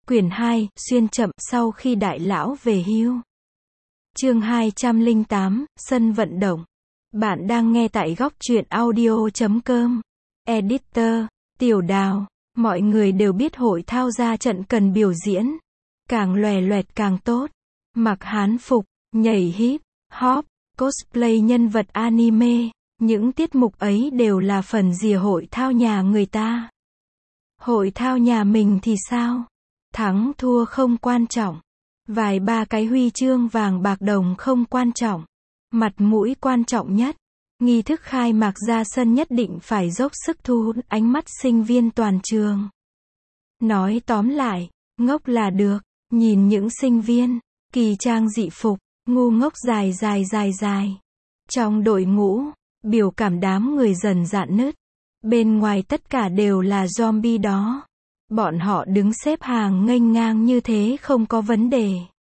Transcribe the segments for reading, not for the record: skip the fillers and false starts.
Quyển 2, xuyên chậm, sau khi đại lão về hưu. Chương 208, sân vận động. Bạn đang nghe tại góc truyện audio.com. Editor, Tiểu Đào. Mọi người đều biết hội thao ra trận cần biểu diễn. Càng lòe loẹt càng tốt. Mặc hán phục, nhảy hip, hop, cosplay nhân vật anime. Những tiết mục ấy đều là phần rìa hội thao nhà người ta. Hội thao nhà mình thì sao? Thắng thua không quan trọng. Vài ba cái huy chương vàng bạc đồng không quan trọng. Mặt mũi quan trọng nhất. Nghi thức khai mạc ra sân nhất định phải dốc sức thu hút ánh mắt sinh viên toàn trường. Nói tóm lại, ngốc là được. Nhìn những sinh viên, kỳ trang dị phục, ngu ngốc dài. Trong đội ngũ, biểu cảm đám người dần rạn nứt. Bên ngoài tất cả đều là zombie đó. Bọn họ đứng xếp hàng nghênh ngang như thế không có vấn đề.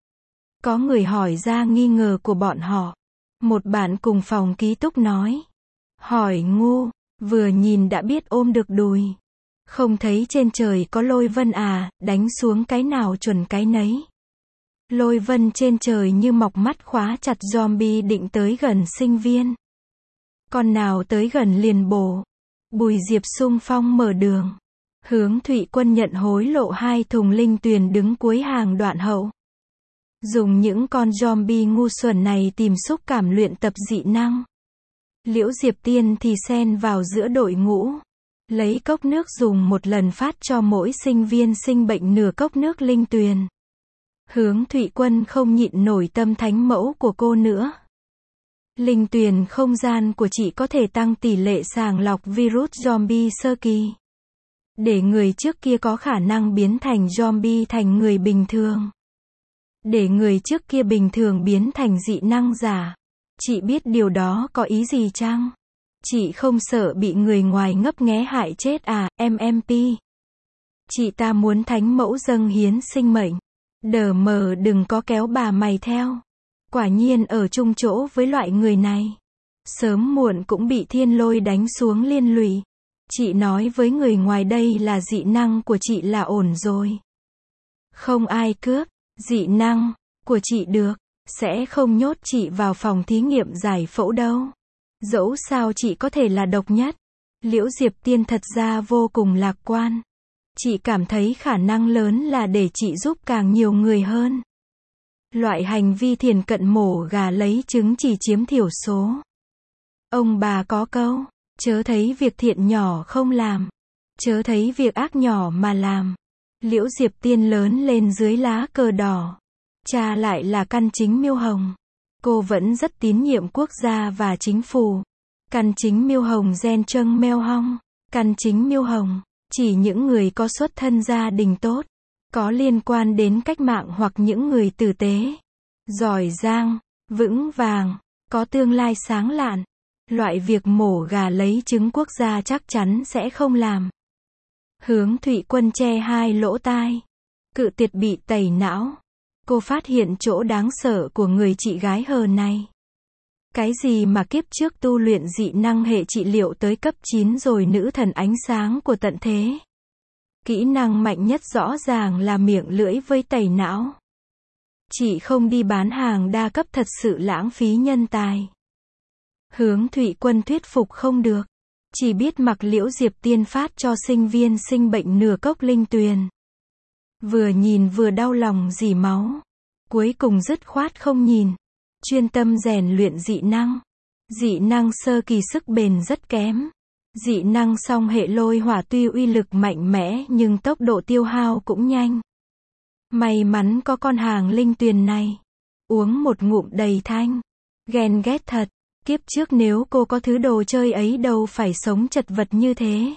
Có người hỏi ra nghi ngờ của bọn họ. Một bạn cùng phòng ký túc nói. Hỏi ngu, vừa nhìn đã biết ôm được đùi. Không thấy trên trời có lôi vân à, đánh xuống cái nào chuẩn cái nấy. Lôi vân trên trời như mọc mắt khóa chặt zombie định tới gần sinh viên. Con nào tới gần liền bổ. Bùi Diệp xung phong mở đường. Hướng Thụy Quân nhận hối lộ 2 thùng linh tuyền đứng cuối hàng đoạn hậu. Dùng những con zombie ngu xuẩn này tìm xúc cảm luyện tập dị năng. Liễu Diệp Tiên thì xen vào giữa đội ngũ. Lấy cốc nước dùng một lần phát cho mỗi sinh viên sinh bệnh nửa cốc nước linh tuyền. Hướng Thụy Quân không nhịn nổi tâm thánh mẫu của cô nữa. Linh tuyền không gian của chị có thể tăng tỷ lệ sàng lọc virus zombie sơ kỳ. Để người trước kia có khả năng biến thành zombie thành người bình thường. Để người trước kia bình thường biến thành dị năng giả. Chị biết điều đó có ý gì chăng? Chị không sợ bị người ngoài ngấp nghé hại chết à, MMP. Chị ta muốn thánh mẫu dâng hiến sinh mệnh. Đờ mờ đừng có kéo bà mày theo. Quả nhiên ở chung chỗ với loại người này. Sớm muộn cũng bị thiên lôi đánh xuống liên lụy. Chị nói với người ngoài đây là dị năng của chị là ổn rồi. Không ai cướp dị năng của chị được. Sẽ không nhốt chị vào phòng thí nghiệm giải phẫu đâu. Dẫu sao chị có thể là độc nhất. Liễu Diệp Tiên thật ra vô cùng lạc quan. Chị cảm thấy khả năng lớn là để chị giúp càng nhiều người hơn. Loại hành vi thiền cận mổ gà lấy trứng chỉ chiếm thiểu số. Ông bà có câu, chớ thấy việc thiện nhỏ không làm. Chớ thấy việc ác nhỏ mà làm. Liễu Diệp Tiên lớn lên dưới lá cờ đỏ. Cha lại là căn chính Miêu Hồng. Cô vẫn rất tín nhiệm quốc gia và chính phủ. Căn chính Miêu Hồng gen trâng meo hong. Căn chính Miêu Hồng, chỉ những người có xuất thân gia đình tốt. Có liên quan đến cách mạng hoặc những người tử tế. Giỏi giang, vững vàng, có tương lai sáng lạn. Loại việc mổ gà lấy trứng quốc gia chắc chắn sẽ không làm. Hướng Thụy Quân che hai lỗ tai. Cự tuyệt bị tẩy não. Cô phát hiện chỗ đáng sợ của người chị gái hờ này. Cái gì mà kiếp trước tu luyện dị năng hệ trị liệu tới cấp 9 rồi nữ thần ánh sáng của tận thế. Kỹ năng mạnh nhất rõ ràng là miệng lưỡi với tẩy não. Chị không đi bán hàng đa cấp thật sự lãng phí nhân tài. Hướng Thụy Quân thuyết phục không được. Chỉ biết mặc Liễu Diệp Tiên phát cho sinh viên sinh bệnh nửa cốc linh tuyền. Vừa nhìn vừa đau lòng rỉ máu. Cuối cùng dứt khoát không nhìn. Chuyên tâm rèn luyện dị năng. Dị năng sơ kỳ sức bền rất kém. Dị năng song hệ lôi hỏa tuy uy lực mạnh mẽ nhưng tốc độ tiêu hao cũng nhanh. May mắn có con hàng linh tuyền này. Uống một ngụm đầy thanh. Ghen ghét thật. Kiếp trước nếu cô có thứ đồ chơi ấy đâu phải sống chật vật như thế.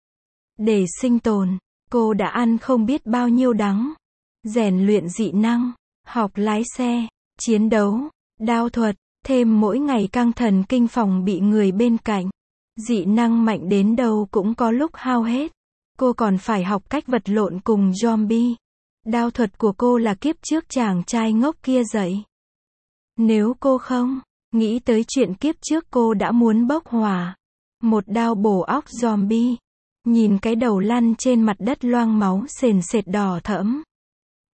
Để sinh tồn, cô đã ăn không biết bao nhiêu đắng. Rèn luyện dị năng, học lái xe, chiến đấu, đao thuật, thêm mỗi ngày căng thần kinh phòng bị người bên cạnh. Dị năng mạnh đến đâu cũng có lúc hao hết. Cô còn phải học cách vật lộn cùng zombie. Đao thuật của cô là kiếp trước chàng trai ngốc kia dạy. Nếu cô không nghĩ tới chuyện kiếp trước cô đã muốn bốc hỏa. Một đao bổ óc zombie. Nhìn cái đầu lăn trên mặt đất loang máu sền sệt đỏ thẫm.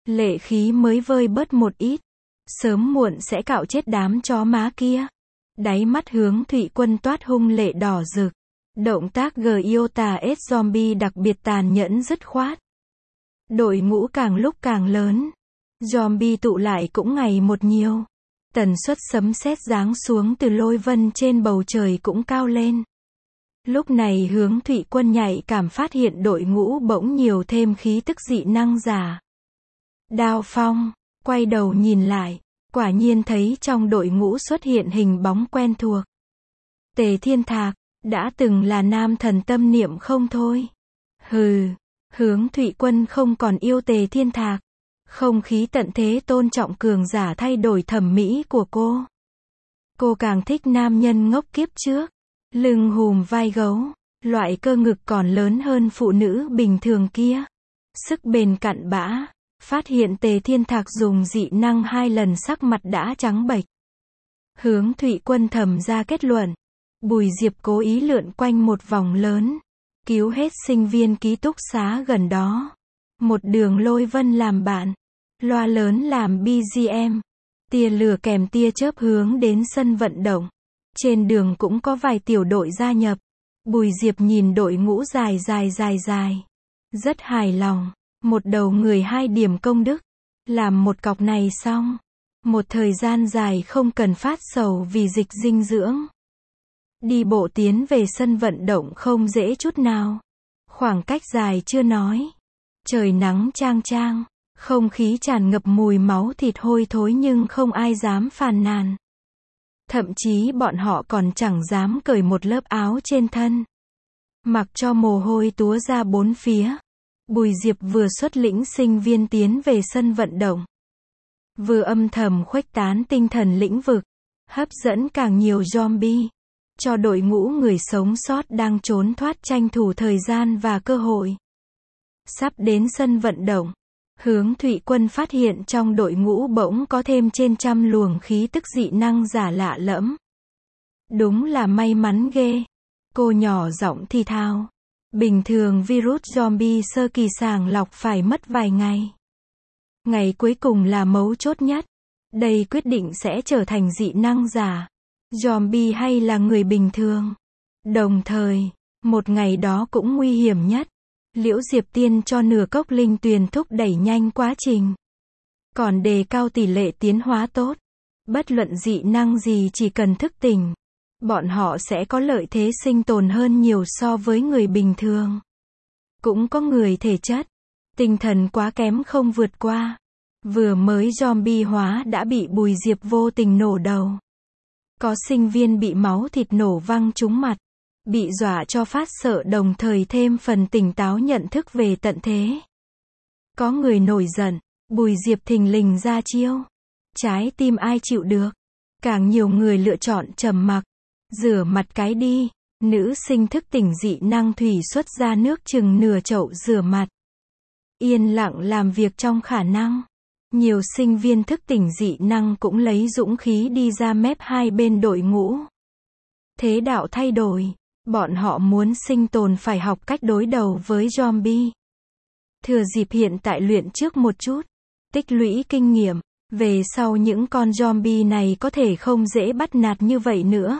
Lệ khí mới vơi bớt một ít. Sớm muộn sẽ cạo chết đám chó má kia. Đáy mắt Hướng Thụy Quân toát hung lệ đỏ rực. Động tác Giota S zombie đặc biệt tàn nhẫn dứt khoát. Đội ngũ càng lúc càng lớn. Zombie tụ lại cũng ngày một nhiều. Tần suất sấm sét giáng xuống từ lôi vân trên bầu trời cũng cao lên. Lúc này Hướng Thụy Quân nhạy cảm phát hiện đội ngũ bỗng nhiều thêm khí tức dị năng giả. Đao Phong, quay đầu nhìn lại, quả nhiên thấy trong đội ngũ xuất hiện hình bóng quen thuộc. Tề Thiên Thạc, đã từng là nam thần tâm niệm không thôi. Hừ, Hướng Thụy Quân không còn yêu Tề Thiên Thạc. Không khí tận thế tôn trọng cường giả thay đổi thẩm mỹ của cô. Cô càng thích nam nhân ngốc kiếp trước. Lưng hùm vai gấu, loại cơ ngực còn lớn hơn phụ nữ bình thường kia. Sức bền cặn bã. Phát hiện Tề Thiên Thạc dùng dị năng 2 lần sắc mặt đã trắng bệch. Hướng Thụy Quân thầm ra kết luận. Bùi Diệp cố ý lượn quanh một vòng lớn. Cứu hết sinh viên ký túc xá gần đó. Một đường lôi vân làm bạn. Loa lớn làm BGM. Tia lửa kèm tia chớp hướng đến sân vận động. Trên đường cũng có vài tiểu đội gia nhập. Bùi Diệp nhìn đội ngũ dài. Rất hài lòng. Một đầu người 2 điểm công đức. Làm một cọc này xong. Một thời gian dài không cần phát sầu vì dịch dinh dưỡng. Đi bộ tiến về sân vận động không dễ chút nào. Khoảng cách dài chưa nói. Trời nắng chang chang. Không khí tràn ngập mùi máu thịt hôi thối nhưng không ai dám phàn nàn. Thậm chí bọn họ còn chẳng dám cởi một lớp áo trên thân. Mặc cho mồ hôi túa ra bốn phía. Bùi Diệp vừa xuất lĩnh sinh viên tiến về sân vận động. Vừa âm thầm khuếch tán tinh thần lĩnh vực. Hấp dẫn càng nhiều zombie. Cho đội ngũ người sống sót đang trốn thoát tranh thủ thời gian và cơ hội. Sắp đến sân vận động. Hướng Thụy Quân phát hiện trong đội ngũ bỗng có thêm trên 100 luồng khí tức dị năng giả lạ lẫm. Đúng là may mắn ghê. Cô nhỏ giọng thì thào. Bình thường virus zombie sơ kỳ sàng lọc phải mất vài ngày. Ngày cuối cùng là mấu chốt nhất. Đây quyết định sẽ trở thành dị năng giả, zombie hay là người bình thường. Đồng thời, một ngày đó cũng nguy hiểm nhất. Liễu Diệp Tiên cho nửa cốc linh tuyền thúc đẩy nhanh quá trình. Còn đề cao tỷ lệ tiến hóa tốt. Bất luận dị năng gì chỉ cần thức tỉnh. Bọn họ sẽ có lợi thế sinh tồn hơn nhiều so với người bình thường. Cũng có người thể chất, tinh thần quá kém không vượt qua. Vừa mới zombie hóa đã bị Bùi Diệp vô tình nổ đầu. Có sinh viên bị máu thịt nổ văng trúng mặt. Bị dọa cho phát sợ đồng thời thêm phần tỉnh táo nhận thức về tận thế. Có người nổi giận, Bùi Diệp thình lình ra chiêu. Trái tim ai chịu được. Càng nhiều người lựa chọn trầm mặc. Rửa mặt cái đi. Nữ sinh thức tỉnh dị năng thủy xuất ra nước chừng nửa chậu rửa mặt. Yên lặng làm việc trong khả năng. Nhiều sinh viên thức tỉnh dị năng cũng lấy dũng khí đi ra mép hai bên đội ngũ. Thế đạo thay đổi. Bọn họ muốn sinh tồn phải học cách đối đầu với zombie. Thừa dịp hiện tại luyện trước một chút. Tích lũy kinh nghiệm. Về sau những con zombie này có thể không dễ bắt nạt như vậy nữa.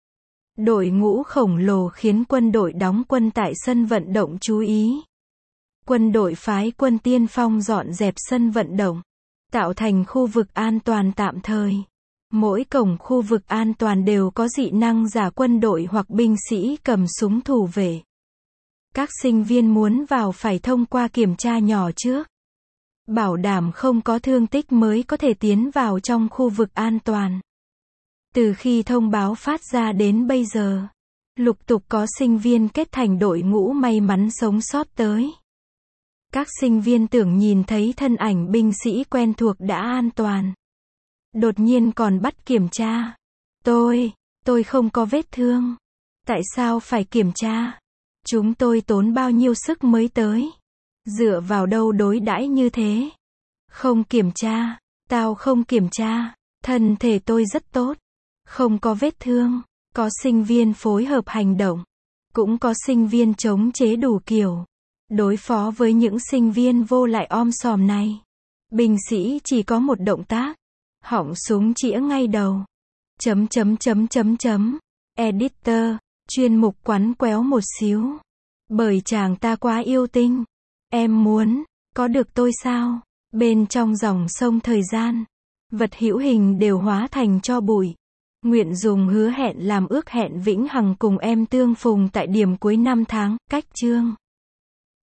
Đội ngũ khổng lồ khiến quân đội đóng quân tại sân vận động chú ý. Quân đội phái quân tiên phong dọn dẹp sân vận động. Tạo thành khu vực an toàn tạm thời. Mỗi cổng khu vực an toàn đều có dị năng giả quân đội hoặc binh sĩ cầm súng thủ vệ. Các sinh viên muốn vào phải thông qua kiểm tra nhỏ trước. Bảo đảm không có thương tích mới có thể tiến vào trong khu vực an toàn. Từ khi thông báo phát ra đến bây giờ, lục tục có sinh viên kết thành đội ngũ may mắn sống sót tới. Các sinh viên tưởng nhìn thấy thân ảnh binh sĩ quen thuộc đã an toàn. Đột nhiên còn bắt kiểm tra. Tôi không có vết thương. Tại sao phải kiểm tra? Chúng tôi tốn bao nhiêu sức mới tới? Dựa vào đâu đối đãi như thế? Không kiểm tra. Tao không kiểm tra. Thân thể tôi rất tốt. Không có vết thương. Có sinh viên phối hợp hành động. Cũng có sinh viên chống chế đủ kiểu. Đối phó với những sinh viên vô lại om sòm này. Binh sĩ chỉ có một động tác. Họng súng chĩa ngay đầu. Editor. Chuyên mục quắn quéo một xíu. Bởi chàng ta quá yêu tinh. Em muốn. Có được tôi sao? Bên trong dòng sông thời gian. Vật hữu hình đều hóa thành tro bụi. Nguyện dùng hứa hẹn làm ước hẹn vĩnh hằng cùng em tương phùng tại điểm cuối năm tháng, cách chương.